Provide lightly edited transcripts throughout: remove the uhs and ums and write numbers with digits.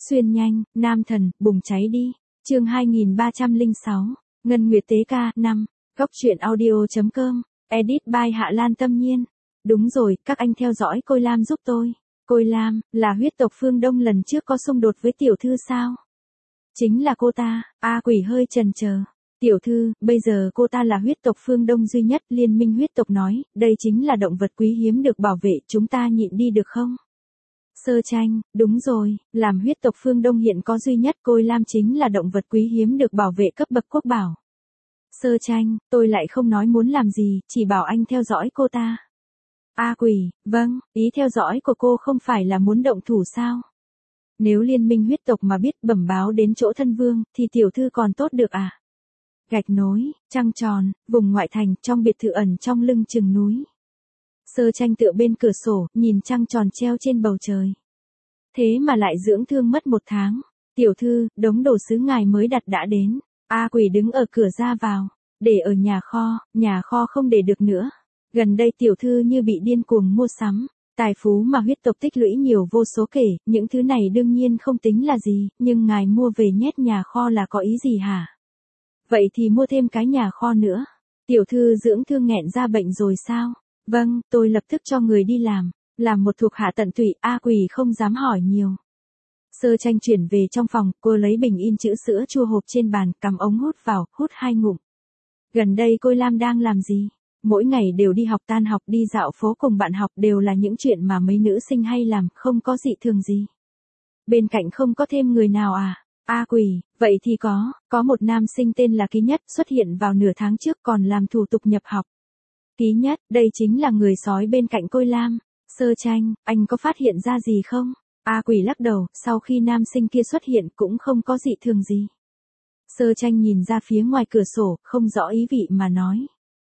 Xuyên nhanh, nam thần, bùng cháy đi. Chương 2306, Ngân Nguyệt Tế Ca, 5. Góc truyện audio.com. Edit by Hạ Lan Tâm Nhiên. Đúng rồi, các anh theo dõi Côi Lam giúp tôi. Côi Lam, là huyết tộc phương Đông lần trước có xung đột với tiểu thư sao? Chính là cô ta. A Quỷ hơi chần chờ. Tiểu thư, bây giờ cô ta là huyết tộc phương Đông duy nhất. Liên minh huyết tộc nói, đây chính là động vật quý hiếm được bảo vệ, chúng ta nhịn đi được không? Sơ Tranh, đúng rồi, làm huyết tộc phương Đông hiện có duy nhất Côi Lam chính là động vật quý hiếm được bảo vệ cấp bậc quốc bảo. Sơ Tranh, tôi lại không nói muốn làm gì, chỉ bảo anh theo dõi cô ta. A Quỷ, vâng, ý theo dõi của cô không phải là muốn động thủ sao? Nếu liên minh huyết tộc mà biết bẩm báo đến chỗ thân vương, thì tiểu thư còn tốt được à? Gạch nối, trăng tròn, vùng ngoại thành, trong biệt thự ẩn trong lưng chừng núi. Sơ Tranh tựa bên cửa sổ, nhìn trăng tròn treo trên bầu trời. Thế mà lại dưỡng thương mất 1 tháng. Tiểu thư, đống đồ sứ ngài mới đặt đã đến. A Quỷ đứng ở cửa ra vào. Để ở nhà kho không để được nữa. Gần đây tiểu thư như bị điên cuồng mua sắm. Tài phú mà huyết tộc tích lũy nhiều vô số kể, những thứ này đương nhiên không tính là gì, nhưng ngài mua về nhét nhà kho là có ý gì hả? Vậy thì mua thêm cái nhà kho nữa. Tiểu thư dưỡng thương nghẹn ra bệnh rồi sao? Vâng, tôi lập tức cho người đi làm một thuộc hạ tận tụy. A Quỷ không dám hỏi nhiều. Sơ Tranh chuyển về trong phòng, cô lấy bình in chữ sữa chua hộp trên bàn, cắm ống hút vào, hút 2 ngụm. Gần đây Côi Lam đang làm gì? Mỗi ngày đều đi học, tan học, đi dạo phố cùng bạn học, đều là những chuyện mà mấy nữ sinh hay làm, không có dị thường gì. Bên cạnh không có thêm người nào à? A Quỷ, vậy thì có một nam sinh tên là Ký Nhất xuất hiện vào nửa tháng trước, còn làm thủ tục nhập học. Ký Nhất, đây chính là người sói bên cạnh Côi Lam. Sơ Tranh, anh có phát hiện ra gì không? A Quỷ lắc đầu, sau khi nam sinh kia xuất hiện cũng không có dị thường gì. Sơ Tranh nhìn ra phía ngoài cửa sổ, không rõ ý vị mà nói.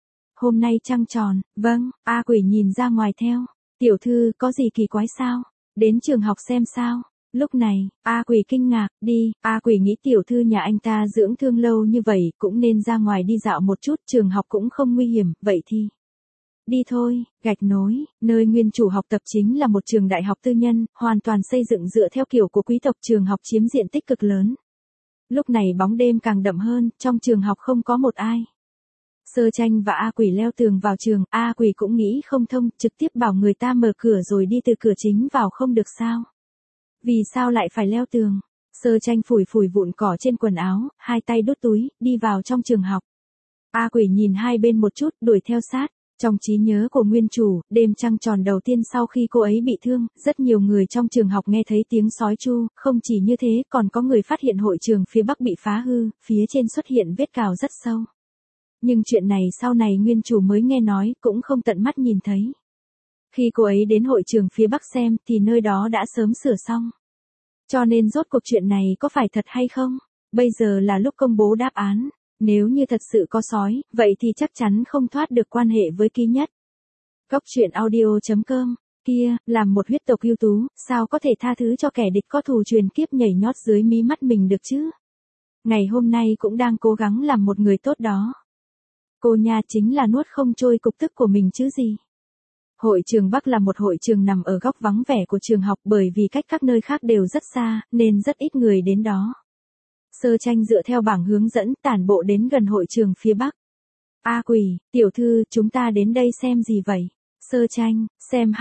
Hôm nay trăng tròn, vâng. A Quỷ nhìn ra ngoài theo. Tiểu thư, có gì kỳ quái sao? Đến trường học xem sao? Lúc này, A Quỷ kinh ngạc, đi. A Quỷ nghĩ tiểu thư nhà anh ta dưỡng thương lâu như vậy, cũng nên ra ngoài đi dạo một chút, trường học cũng không nguy hiểm, vậy thì đi thôi. Gạch nối, nơi nguyên chủ học tập chính là một trường đại học tư nhân, hoàn toàn xây dựng dựa theo kiểu của quý tộc, trường học chiếm diện tích cực lớn. Lúc này bóng đêm càng đậm hơn, trong trường học không có một ai. Sơ Tranh và A Quỷ leo tường vào trường, A Quỷ cũng nghĩ không thông, trực tiếp bảo người ta mở cửa rồi đi từ cửa chính vào không được sao? Vì sao lại phải leo tường? Sơ Tranh phủi vụn cỏ trên quần áo, hai tay đút túi, đi vào trong trường học. A Quỷ nhìn hai bên một chút, đuổi theo sát. Trong trí nhớ của nguyên chủ, đêm trăng tròn đầu tiên sau khi cô ấy bị thương, rất nhiều người trong trường học nghe thấy tiếng sói tru, không chỉ như thế, còn có người phát hiện hội trường phía bắc bị phá hư, phía trên xuất hiện vết cào rất sâu. Nhưng chuyện này sau này nguyên chủ mới nghe nói, cũng không tận mắt nhìn thấy. Khi cô ấy đến hội trường phía bắc xem, thì nơi đó đã sớm sửa xong. Cho nên rốt cuộc chuyện này có phải thật hay không? Bây giờ là lúc công bố đáp án. Nếu như thật sự có sói, vậy thì chắc chắn không thoát được quan hệ với Ký Nhất. Góc truyện audio.com. Kia, làm một huyết tộc ưu tú, sao có thể tha thứ cho kẻ địch có thù truyền kiếp nhảy nhót dưới mí mắt mình được chứ? Ngày hôm nay cũng đang cố gắng làm một người tốt đó. Cô nha chính là nuốt không trôi cục tức của mình chứ gì. Hội trường Bắc là một hội trường nằm ở góc vắng vẻ của trường học, bởi vì cách các nơi khác đều rất xa, nên rất ít người đến đó. Sơ Tranh dựa theo bảng hướng dẫn, tản bộ đến gần hội trường phía Bắc. A Quỷ, tiểu thư, chúng ta đến đây xem gì vậy? Sơ Tranh, xem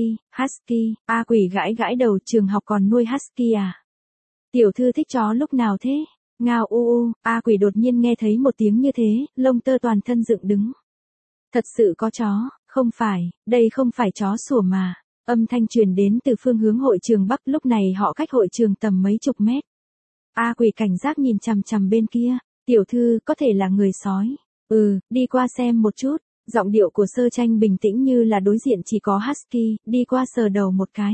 Husky. A Quỷ gãi đầu, trường học còn nuôi Husky à? Tiểu thư thích chó lúc nào thế? Ngao u. A Quỷ đột nhiên nghe thấy một tiếng như thế, lông tơ toàn thân dựng đứng. Thật sự có chó, không phải, đây không phải chó sủa mà. Âm thanh truyền đến từ phương hướng hội trường Bắc, lúc này họ cách hội trường tầm mấy chục mét. A Quỷ cảnh giác nhìn chằm chằm bên kia. Tiểu thư, có thể là người sói. Đi qua xem một chút. Giọng điệu của Sơ Tranh bình tĩnh như là đối diện chỉ có Husky, đi qua sờ đầu một cái.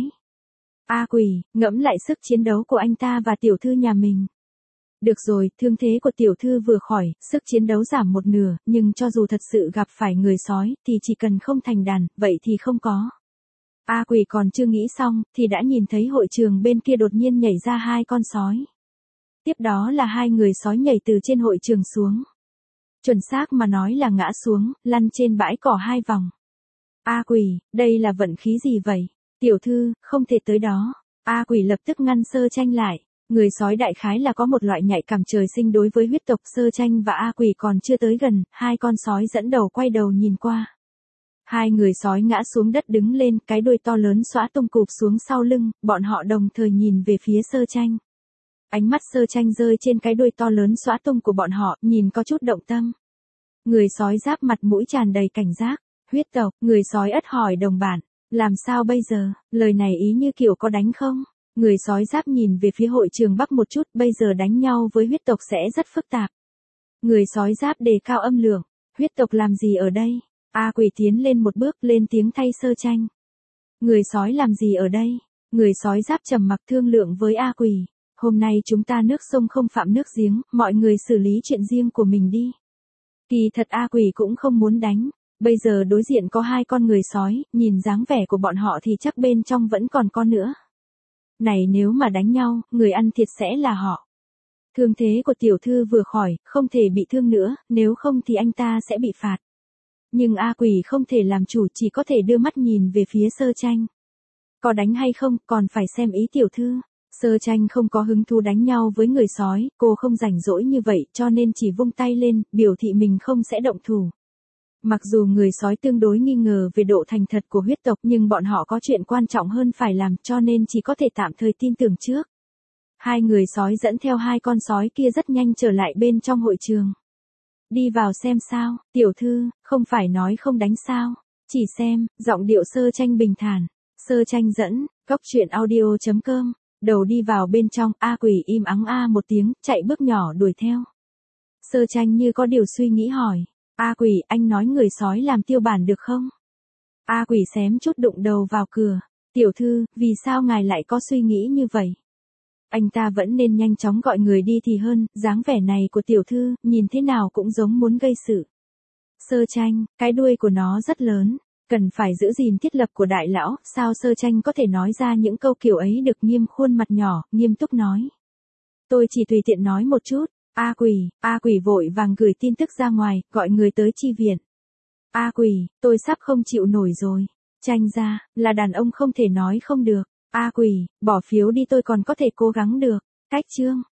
A Quỷ, ngẫm lại sức chiến đấu của anh ta và tiểu thư nhà mình. Được rồi, thương thế của tiểu thư vừa khỏi, sức chiến đấu giảm 1/2, nhưng cho dù thật sự gặp phải người sói, thì chỉ cần không thành đàn, vậy thì không có. A Quỷ còn chưa nghĩ xong, thì đã nhìn thấy hội trường bên kia đột nhiên nhảy ra 2 con sói. Tiếp đó là 2 người sói nhảy từ trên hội trường xuống. Chuẩn xác mà nói là ngã xuống, lăn trên bãi cỏ 2 vòng. A Quỷ, đây là vận khí gì vậy? Tiểu thư, không thể tới đó. A Quỷ lập tức ngăn Sơ Tranh lại. Người sói đại khái là có một loại nhạy cảm trời sinh đối với huyết tộc. Sơ Tranh và A Quỷ còn chưa tới gần, hai con sói dẫn đầu quay đầu nhìn qua. Hai người sói ngã xuống đất đứng lên, cái đuôi to lớn xõa tung cụp xuống sau lưng, bọn họ đồng thời nhìn về phía Sơ Tranh. Ánh mắt Sơ Tranh rơi trên cái đuôi to lớn xõa tung của bọn họ, nhìn có chút động tâm. Người sói giáp mặt mũi tràn đầy cảnh giác. Huyết tộc, người sói ất hỏi đồng bạn, làm sao bây giờ, lời này ý như kiểu có đánh không? Người sói giáp nhìn về phía hội trường Bắc một chút, bây giờ đánh nhau với huyết tộc sẽ rất phức tạp. Người sói giáp đề cao âm lượng, huyết tộc làm gì ở đây? A Quỷ tiến lên một bước lên tiếng thay Sơ Tranh. Người sói làm gì ở đây? Người sói giáp trầm mặc thương lượng với A Quỷ. Hôm nay chúng ta nước sông không phạm nước giếng, mọi người xử lý chuyện riêng của mình đi. Kỳ thật A Quỷ cũng không muốn đánh. Bây giờ đối diện có hai con người sói, nhìn dáng vẻ của bọn họ thì chắc bên trong vẫn còn con nữa. Này nếu mà đánh nhau, người ăn thiệt sẽ là họ. Thương thế của tiểu thư vừa khỏi, không thể bị thương nữa, nếu không thì anh ta sẽ bị phạt. Nhưng A Quỷ không thể làm chủ, chỉ có thể đưa mắt nhìn về phía Sơ Tranh. Có đánh hay không, còn phải xem ý tiểu thư. Sơ Tranh không có hứng thú đánh nhau với người sói, cô không rảnh rỗi như vậy cho nên chỉ vung tay lên, biểu thị mình không sẽ động thủ. Mặc dù người sói tương đối nghi ngờ về độ thành thật của huyết tộc nhưng bọn họ có chuyện quan trọng hơn phải làm cho nên chỉ có thể tạm thời tin tưởng trước. Hai người sói dẫn theo hai con sói kia rất nhanh trở lại bên trong hội trường. Đi vào xem sao, tiểu thư, không phải nói không đánh sao, chỉ xem, giọng điệu Sơ Tranh bình thản. Sơ Tranh dẫn, cóc truyện audio.com, đầu đi vào bên trong, A Quỷ im ắng a một tiếng, chạy bước nhỏ đuổi theo. Sơ Tranh như có điều suy nghĩ hỏi. A Quỷ, anh nói người sói làm tiêu bản được không? A Quỷ xém chút đụng đầu vào cửa. Tiểu thư, vì sao ngài lại có suy nghĩ như vậy? Anh ta vẫn nên nhanh chóng gọi người đi thì hơn, dáng vẻ này của tiểu thư, nhìn thế nào cũng giống muốn gây sự. Sơ Tranh, cái đuôi của nó rất lớn, cần phải giữ gìn thiết lập của đại lão, sao Sơ Tranh có thể nói ra những câu kiểu ấy được. Nghiêm khuôn mặt nhỏ, nghiêm túc nói. Tôi chỉ tùy tiện nói một chút. A Quỷ vội vàng gửi tin tức ra ngoài, gọi người tới chi viện. A Quỷ, tôi sắp không chịu nổi rồi. Tranh ra, là đàn ông không thể nói không được. A Quỷ, bỏ phiếu đi tôi còn có thể cố gắng được. Cách chương.